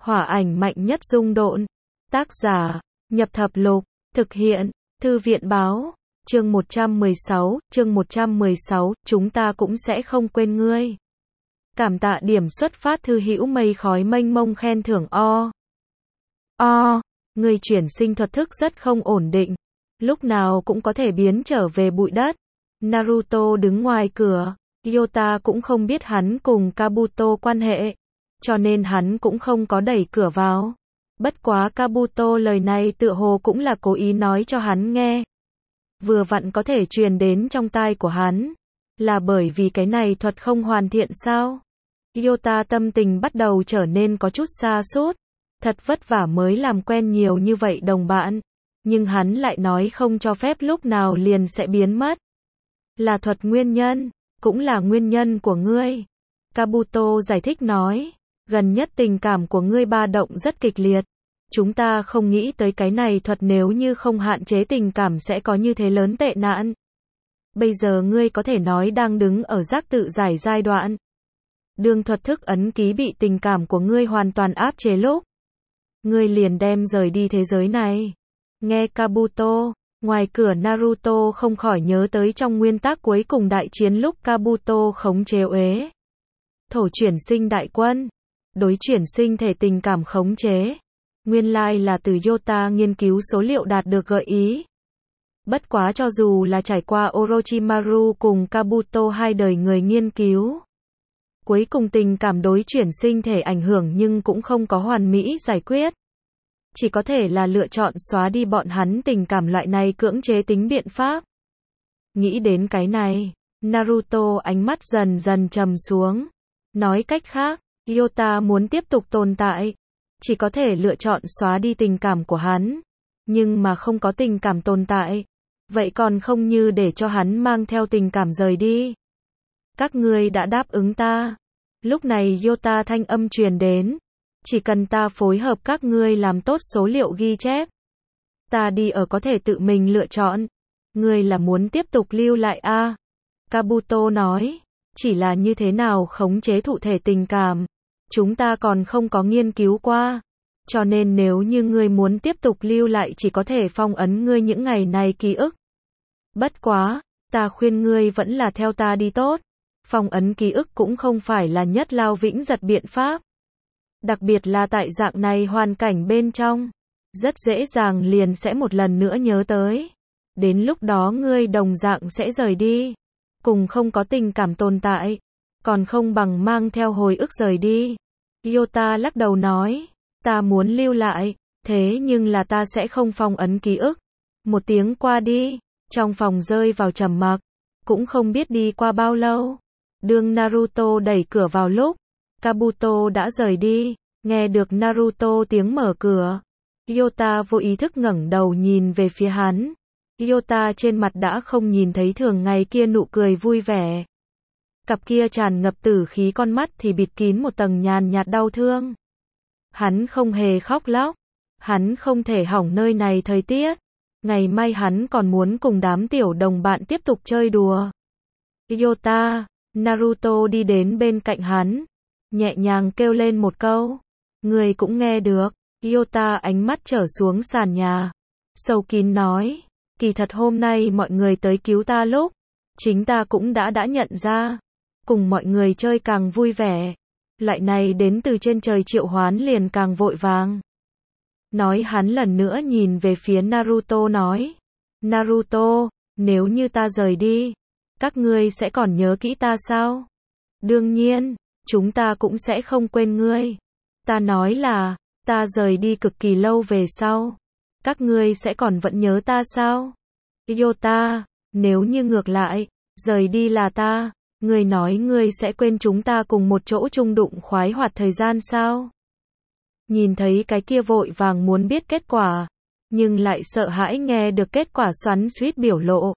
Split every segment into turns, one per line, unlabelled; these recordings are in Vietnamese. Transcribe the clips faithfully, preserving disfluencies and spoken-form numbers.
Hỏa ảnh mạnh nhất dung độn. Tác giả, Nhập Thập Lục. Thực hiện, Thư viện báo. Chương một trăm mười sáu, chương một trăm mười sáu, chúng ta cũng sẽ không quên ngươi. Cảm tạ điểm xuất phát thư hữu mây khói mênh mông khen thưởng o. O, ngươi chuyển sinh thuật thức rất không ổn định. Lúc nào cũng có thể biến trở về bụi đất. Naruto đứng ngoài cửa. Yota cũng không biết hắn cùng Kabuto quan hệ. Cho nên hắn cũng không có đẩy cửa vào. Bất quá Kabuto lời này tựa hồ cũng là cố ý nói cho hắn nghe. Vừa vặn có thể truyền đến trong tai của hắn. Là bởi vì cái này thuật không hoàn thiện sao? Yota tâm tình bắt đầu trở nên có chút xa sút. Thật vất vả mới làm quen nhiều như vậy đồng bạn. Nhưng hắn lại nói không cho phép lúc nào liền sẽ biến mất. Là thuật nguyên nhân, cũng là nguyên nhân của ngươi. Kabuto giải thích nói. Gần nhất tình cảm của ngươi ba động rất kịch liệt. Chúng ta không nghĩ tới cái này thuật nếu như không hạn chế tình cảm sẽ có như thế lớn tệ nạn. Bây giờ ngươi có thể nói đang đứng ở giác tự giải giai đoạn. Đường thuật thức ấn ký bị tình cảm của ngươi hoàn toàn áp chế lúc. Ngươi liền đem rời đi thế giới này. Nghe Kabuto, ngoài cửa Naruto không khỏi nhớ tới trong nguyên tắc cuối cùng đại chiến lúc Kabuto khống chế uế. Thổ chuyển sinh đại quân. Đối chuyển sinh thể tình cảm khống chế. Nguyên lai là từ Yota nghiên cứu số liệu đạt được gợi ý. Bất quá cho dù là trải qua Orochimaru cùng Kabuto hai đời người nghiên cứu. Cuối cùng tình cảm đối chuyển sinh thể ảnh hưởng nhưng cũng không có hoàn mỹ giải quyết. Chỉ có thể là lựa chọn xóa đi bọn hắn tình cảm loại này cưỡng chế tính biện pháp. Nghĩ đến cái này, Naruto ánh mắt dần dần trầm xuống. Nói cách khác, Yota muốn tiếp tục tồn tại. Chỉ có thể lựa chọn xóa đi tình cảm của hắn. Nhưng mà không có tình cảm tồn tại. Vậy còn không như để cho hắn mang theo tình cảm rời đi. Các ngươi đã đáp ứng ta. Lúc này Yota thanh âm truyền đến. Chỉ cần ta phối hợp các ngươi làm tốt số liệu ghi chép. Ta đi ở có thể tự mình lựa chọn. Ngươi là muốn tiếp tục lưu lại a? À? Kabuto nói. Chỉ là như thế nào khống chế thụ thể tình cảm. Chúng ta còn không có nghiên cứu qua. Cho nên nếu như ngươi muốn tiếp tục lưu lại chỉ có thể phong ấn ngươi những ngày này ký ức. Bất quá, ta khuyên ngươi vẫn là theo ta đi tốt. Phong ấn ký ức cũng không phải là nhất lao vĩnh giật biện pháp. Đặc biệt là tại dạng này hoàn cảnh bên trong. Rất dễ dàng liền sẽ một lần nữa nhớ tới. Đến lúc đó ngươi đồng dạng sẽ rời đi. Cùng không có tình cảm tồn tại. Còn không bằng mang theo hồi ức rời đi. Yota lắc đầu nói. Ta muốn lưu lại. Thế nhưng là ta sẽ không phong ấn ký ức. Một tiếng qua đi. Trong phòng rơi vào trầm mặc. Cũng không biết đi qua bao lâu. Đương Naruto đẩy cửa vào lúc. Kabuto đã rời đi. Nghe được Naruto tiếng mở cửa. Yota vô ý thức ngẩng đầu nhìn về phía hắn. Yota trên mặt đã không nhìn thấy thường ngày kia nụ cười vui vẻ. Cặp kia tràn ngập tử khí con mắt thì bịt kín một tầng nhàn nhạt đau thương. Hắn không hề khóc lóc. Hắn không thể hỏng nơi này thời tiết. Ngày mai hắn còn muốn cùng đám tiểu đồng bạn tiếp tục chơi đùa. Yota, Naruto đi đến bên cạnh hắn. Nhẹ nhàng kêu lên một câu. Người cũng nghe được. Yota ánh mắt trở xuống sàn nhà. Sâu kín nói. Kỳ thật hôm nay mọi người tới cứu ta lúc. Chính ta cũng đã đã nhận ra. Cùng mọi người chơi càng vui vẻ. Loại này đến từ trên trời triệu hoán liền càng vội vàng. Nói hắn lần nữa nhìn về phía Naruto nói. Naruto, nếu như ta rời đi. Các ngươi sẽ còn nhớ kỹ ta sao? Đương nhiên, chúng ta cũng sẽ không quên ngươi. Ta nói là, ta rời đi cực kỳ lâu về sau. Các ngươi sẽ còn vẫn nhớ ta sao? Yota, nếu như ngược lại, rời đi là ta, ngươi nói ngươi sẽ quên chúng ta cùng một chỗ chung đụng khoái hoạt thời gian sao? Nhìn thấy cái kia vội vàng muốn biết kết quả, nhưng lại sợ hãi nghe được kết quả xoắn xuýt biểu lộ.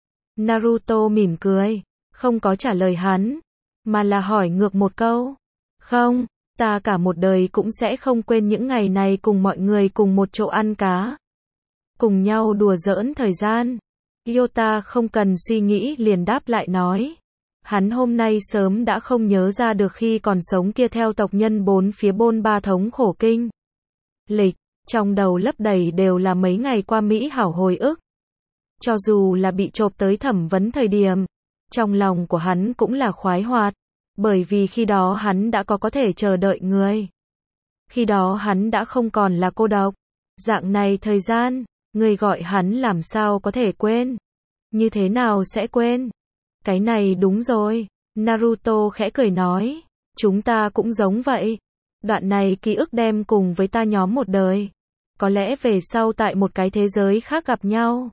Naruto mỉm cười, không có trả lời hắn, mà là hỏi ngược một câu. Không, ta cả một đời cũng sẽ không quên những ngày này cùng mọi người cùng một chỗ ăn cá. Cùng nhau đùa giỡn thời gian. Yota không cần suy nghĩ liền đáp lại nói. Hắn hôm nay sớm đã không nhớ ra được khi còn sống kia theo tộc nhân bốn phía bôn ba thống khổ kinh lịch, trong đầu lấp đầy đều là mấy ngày qua mỹ hảo hồi ức. Cho dù là bị chộp tới thẩm vấn thời điểm, trong lòng của hắn cũng là khoái hoạt, bởi vì khi đó hắn đã có có thể chờ đợi người. Khi đó hắn đã không còn là cô độc. Dạng này thời gian, người gọi hắn làm sao có thể quên? Như thế nào sẽ quên? Cái này đúng rồi. Naruto khẽ cười nói, chúng ta cũng giống vậy. Đoạn này ký ức đem cùng với ta nhóm một đời. Có lẽ về sau tại một cái thế giới khác gặp nhau.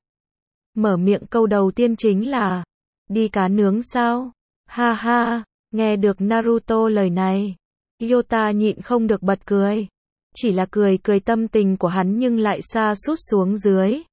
Mở miệng câu đầu tiên chính là, đi cá nướng sao? Ha ha, nghe được Naruto lời này, Yota nhịn không được bật cười. Chỉ là cười cười tâm tình của hắn nhưng lại xa sút xuống dưới.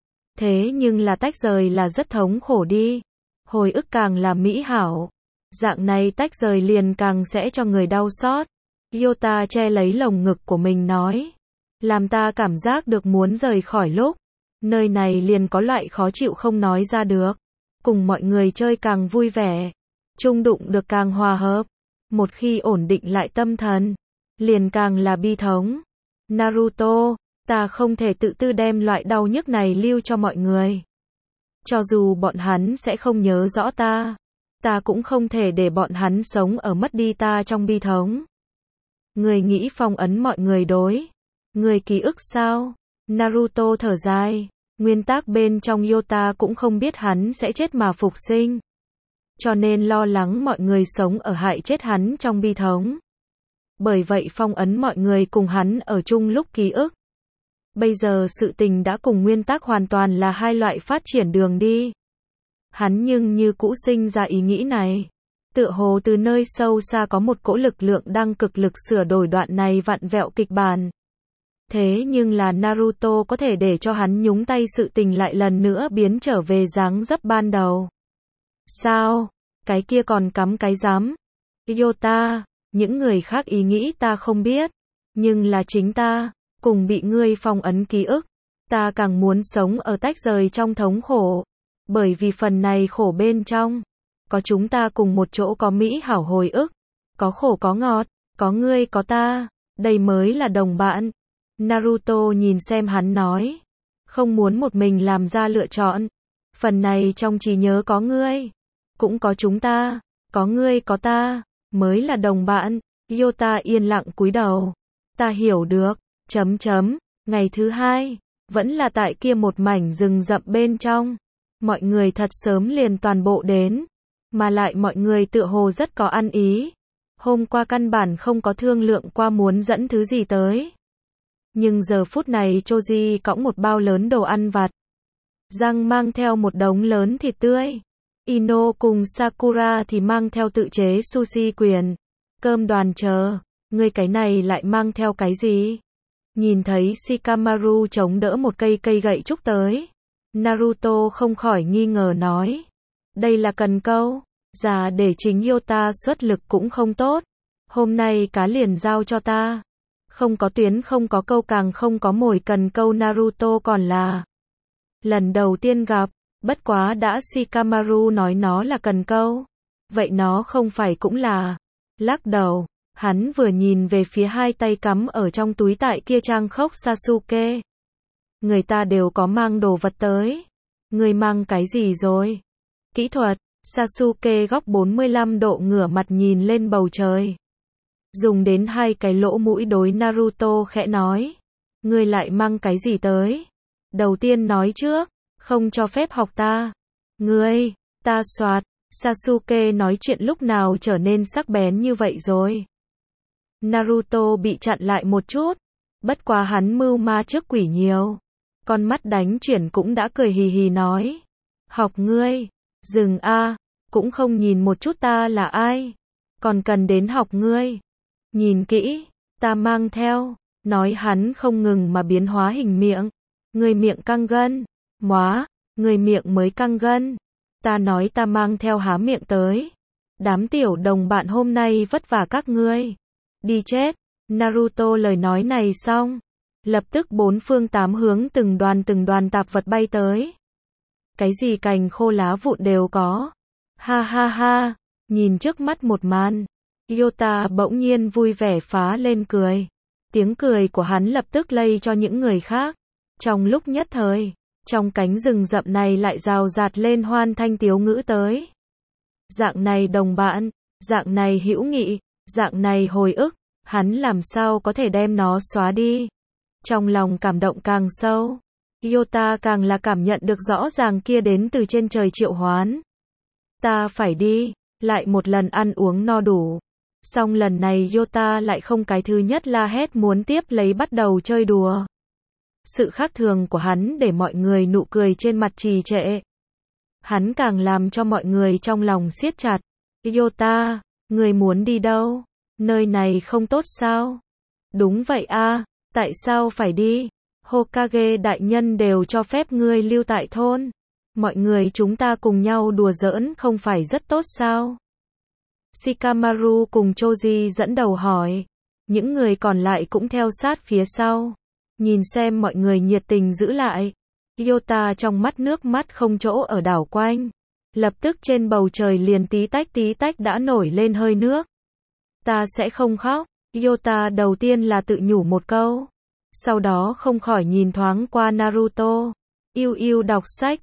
Thế nhưng là tách rời là rất thống khổ đi. Hồi ức càng là mỹ hảo. Dạng này tách rời liền càng sẽ cho người đau xót. Yota che lấy lồng ngực của mình nói. Làm ta cảm giác được muốn rời khỏi lúc. Nơi này liền có loại khó chịu không nói ra được. Cùng mọi người chơi càng vui vẻ. Chung đụng được càng hòa hợp. Một khi ổn định lại tâm thần, liền càng là bi thống. Naruto, ta không thể tự tư đem loại đau nhức này lưu cho mọi người. Cho dù bọn hắn sẽ không nhớ rõ ta, ta cũng không thể để bọn hắn sống ở mất đi ta trong bi thống. Người nghĩ phong ấn mọi người đối. Người ký ức sao? Naruto thở dài. Nguyên tắc bên trong Yota cũng không biết hắn sẽ chết mà phục sinh. Cho nên lo lắng mọi người sống ở hại chết hắn trong bi thống. Bởi vậy phong ấn mọi người cùng hắn ở chung lúc ký ức. Bây giờ sự tình đã cùng nguyên tắc hoàn toàn là hai loại phát triển đường đi. Hắn nhưng như cũ sinh ra ý nghĩ này. Tựa hồ từ nơi sâu xa có một cỗ lực lượng đang cực lực sửa đổi đoạn này vặn vẹo kịch bản. Thế nhưng là Naruto có thể để cho hắn nhúng tay sự tình lại lần nữa biến trở về dáng dấp ban đầu. Sao? Cái kia còn cắm cái rắm. Yota, những người khác ý nghĩ ta không biết. Nhưng là chính ta, cùng bị ngươi phong ấn ký ức. Ta càng muốn sống ở tách rời trong thống khổ. Bởi vì phần này khổ bên trong. Có chúng ta cùng một chỗ có mỹ hảo hồi ức. Có khổ có ngọt, có ngươi có ta. Đây mới là đồng bạn. Naruto nhìn xem hắn nói. Không muốn một mình làm ra lựa chọn. Phần này trong trí nhớ có ngươi. Cũng có chúng ta. Có ngươi có ta. Mới là đồng bạn. Yota yên lặng cúi đầu. Ta hiểu được. Chấm chấm. Ngày thứ hai. Vẫn là tại kia một mảnh rừng rậm bên trong. Mọi người thật sớm liền toàn bộ đến. Mà lại mọi người tựa hồ rất có ăn ý. Hôm qua căn bản không có thương lượng qua muốn dẫn thứ gì tới. Nhưng giờ phút này Choji cõng một bao lớn đồ ăn vặt. Giang mang theo một đống lớn thịt tươi. Ino cùng Sakura thì mang theo tự chế sushi quyền. Cơm đoàn chờ. Ngươi cái này lại mang theo cái gì? Nhìn thấy Shikamaru chống đỡ một cây cây gậy trúc tới. Naruto không khỏi nghi ngờ nói. Đây là cần câu. Già để chính Yota xuất lực cũng không tốt. Hôm nay cá liền giao cho ta. Không có tuyến không có câu càng không có mồi cần câu Naruto còn là. Lần đầu tiên gặp. Bất quá đã Shikamaru nói nó là cần câu. Vậy nó không phải cũng là. Lắc đầu. Hắn vừa nhìn về phía hai tay cắm ở trong túi tại kia trang khốc Sasuke. Người ta đều có mang đồ vật tới. Người mang cái gì rồi? Kỹ thuật. Sasuke góc bốn mươi lăm độ ngửa mặt nhìn lên bầu trời. Dùng đến hai cái lỗ mũi đối Naruto khẽ nói. Ngươi lại mang cái gì tới? Đầu tiên nói trước. Không cho phép học ta. Ngươi, ta soạt. Sasuke nói chuyện lúc nào trở nên sắc bén như vậy rồi. Naruto bị chặn lại một chút. Bất quá hắn mưu ma trước quỷ nhiều. Con mắt đánh chuyển cũng đã cười hì hì nói. Học ngươi. Dừng a, cũng không nhìn một chút ta là ai. Còn cần đến học ngươi. Nhìn kỹ, ta mang theo. Nói hắn không ngừng mà biến hóa hình miệng. Người miệng căng gân. Móa, người miệng mới căng gân. Ta nói ta mang theo há miệng tới. Đám tiểu đồng bạn hôm nay vất vả các ngươi. Đi chết. Naruto lời nói này xong. Lập tức bốn phương tám hướng từng đoàn từng đoàn tạp vật bay tới. Cái gì cành khô lá vụn đều có. Ha ha ha. Nhìn trước mắt một màn, Yota bỗng nhiên vui vẻ phá lên cười. Tiếng cười của hắn lập tức lây cho những người khác. Trong lúc nhất thời, trong cánh rừng rậm này lại rào rạt lên hoan thanh tiếu ngữ tới. Dạng này đồng bạn, dạng này hữu nghị, dạng này hồi ức, hắn làm sao có thể đem nó xóa đi. Trong lòng cảm động càng sâu, Yota càng là cảm nhận được rõ ràng kia đến từ trên trời triệu hoán. Ta phải đi, lại một lần ăn uống no đủ. Xong lần này Yota lại không cái thứ nhất la hét muốn tiếp lấy bắt đầu chơi đùa. Sự khác thường của hắn để mọi người nụ cười trên mặt trì trệ. Hắn càng làm cho mọi người trong lòng siết chặt. Yota, người muốn đi đâu? Nơi này không tốt sao? Đúng vậy a, tại sao phải đi? Hokage đại nhân đều cho phép ngươi lưu tại thôn. Mọi người chúng ta cùng nhau đùa giỡn không phải rất tốt sao? Shikamaru cùng Choji dẫn đầu hỏi. Những người còn lại cũng theo sát phía sau. Nhìn xem mọi người nhiệt tình giữ lại. Yota trong mắt nước mắt không chỗ ở đảo quanh. Lập tức trên bầu trời liền tí tách tí tách đã nổi lên hơi nước. Ta sẽ không khóc. Yota đầu tiên là tự nhủ một câu. Sau đó không khỏi nhìn thoáng qua Naruto. Yêu yêu đọc sách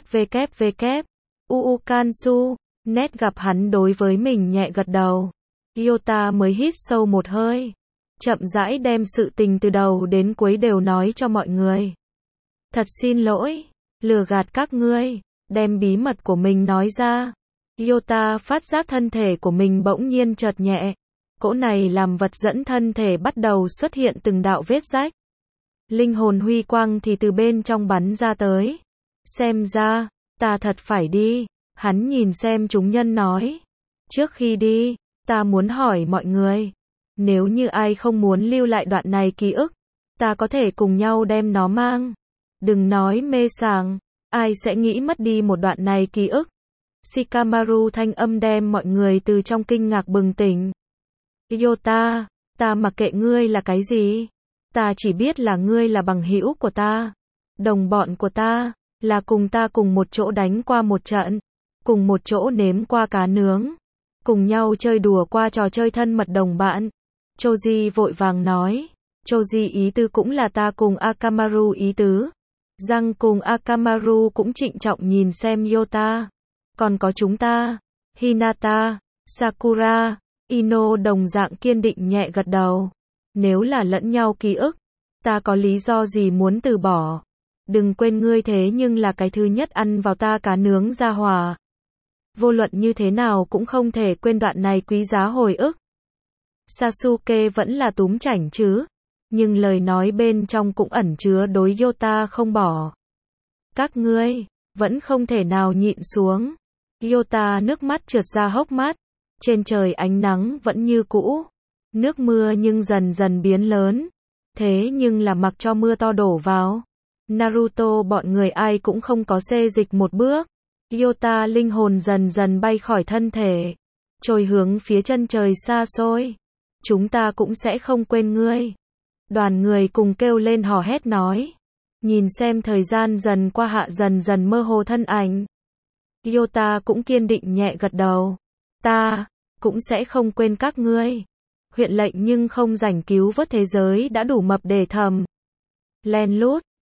www. Uu Kansu. Nét gặp hắn đối với mình nhẹ gật đầu. Yota mới hít sâu một hơi. Chậm rãi đem sự tình từ đầu đến cuối đều nói cho mọi người. Thật xin lỗi, lừa gạt các ngươi, đem bí mật của mình nói ra. Yota phát giác thân thể của mình bỗng nhiên chợt nhẹ. Cỗ này làm vật dẫn thân thể bắt đầu xuất hiện từng đạo vết rách. Linh hồn huy quang thì từ bên trong bắn ra tới. Xem ra, ta thật phải đi. Hắn nhìn xem chúng nhân nói. Trước khi đi, ta muốn hỏi mọi người. Nếu như ai không muốn lưu lại đoạn này ký ức, ta có thể cùng nhau đem nó mang. Đừng nói mê sảng, ai sẽ nghĩ mất đi một đoạn này ký ức. Shikamaru thanh âm đem mọi người từ trong kinh ngạc bừng tỉnh. Yota, ta mặc kệ ngươi là cái gì. Ta chỉ biết là ngươi là bằng hữu của ta. Đồng bọn của ta, là cùng ta cùng một chỗ đánh qua một trận. Cùng một chỗ nếm qua cá nướng. Cùng nhau chơi đùa qua trò chơi thân mật đồng bạn. Choji vội vàng nói. Choji ý tứ cũng là ta cùng Akamaru ý tứ. Răng cùng Akamaru cũng trịnh trọng nhìn xem Yota. Còn có chúng ta. Hinata, Sakura, Ino đồng dạng kiên định nhẹ gật đầu. Nếu là lẫn nhau ký ức, ta có lý do gì muốn từ bỏ. Đừng quên ngươi thế nhưng là cái thứ nhất ăn vào ta cá nướng ra hòa. Vô luận như thế nào cũng không thể quên đoạn này quý giá hồi ức. Sasuke vẫn là túm chảnh chứ, nhưng lời nói bên trong cũng ẩn chứa đối Yota không bỏ. Các ngươi, vẫn không thể nào nhịn xuống. Yota nước mắt trượt ra hốc mắt, trên trời ánh nắng vẫn như cũ. Nước mưa nhưng dần dần biến lớn, thế nhưng là mặc cho mưa to đổ vào. Naruto bọn người ai cũng không có xê dịch một bước. Yota linh hồn dần dần bay khỏi thân thể, trôi hướng phía chân trời xa xôi. Chúng ta cũng sẽ không quên ngươi. Đoàn người cùng kêu lên hò hét nói. Nhìn xem thời gian dần qua hạ dần dần mơ hồ thân ảnh. Yota cũng kiên định nhẹ gật đầu. Ta, cũng sẽ không quên các ngươi. Huyện lệnh nhưng không rảnh cứu vớt thế giới đã đủ mập để thầm. Len lút,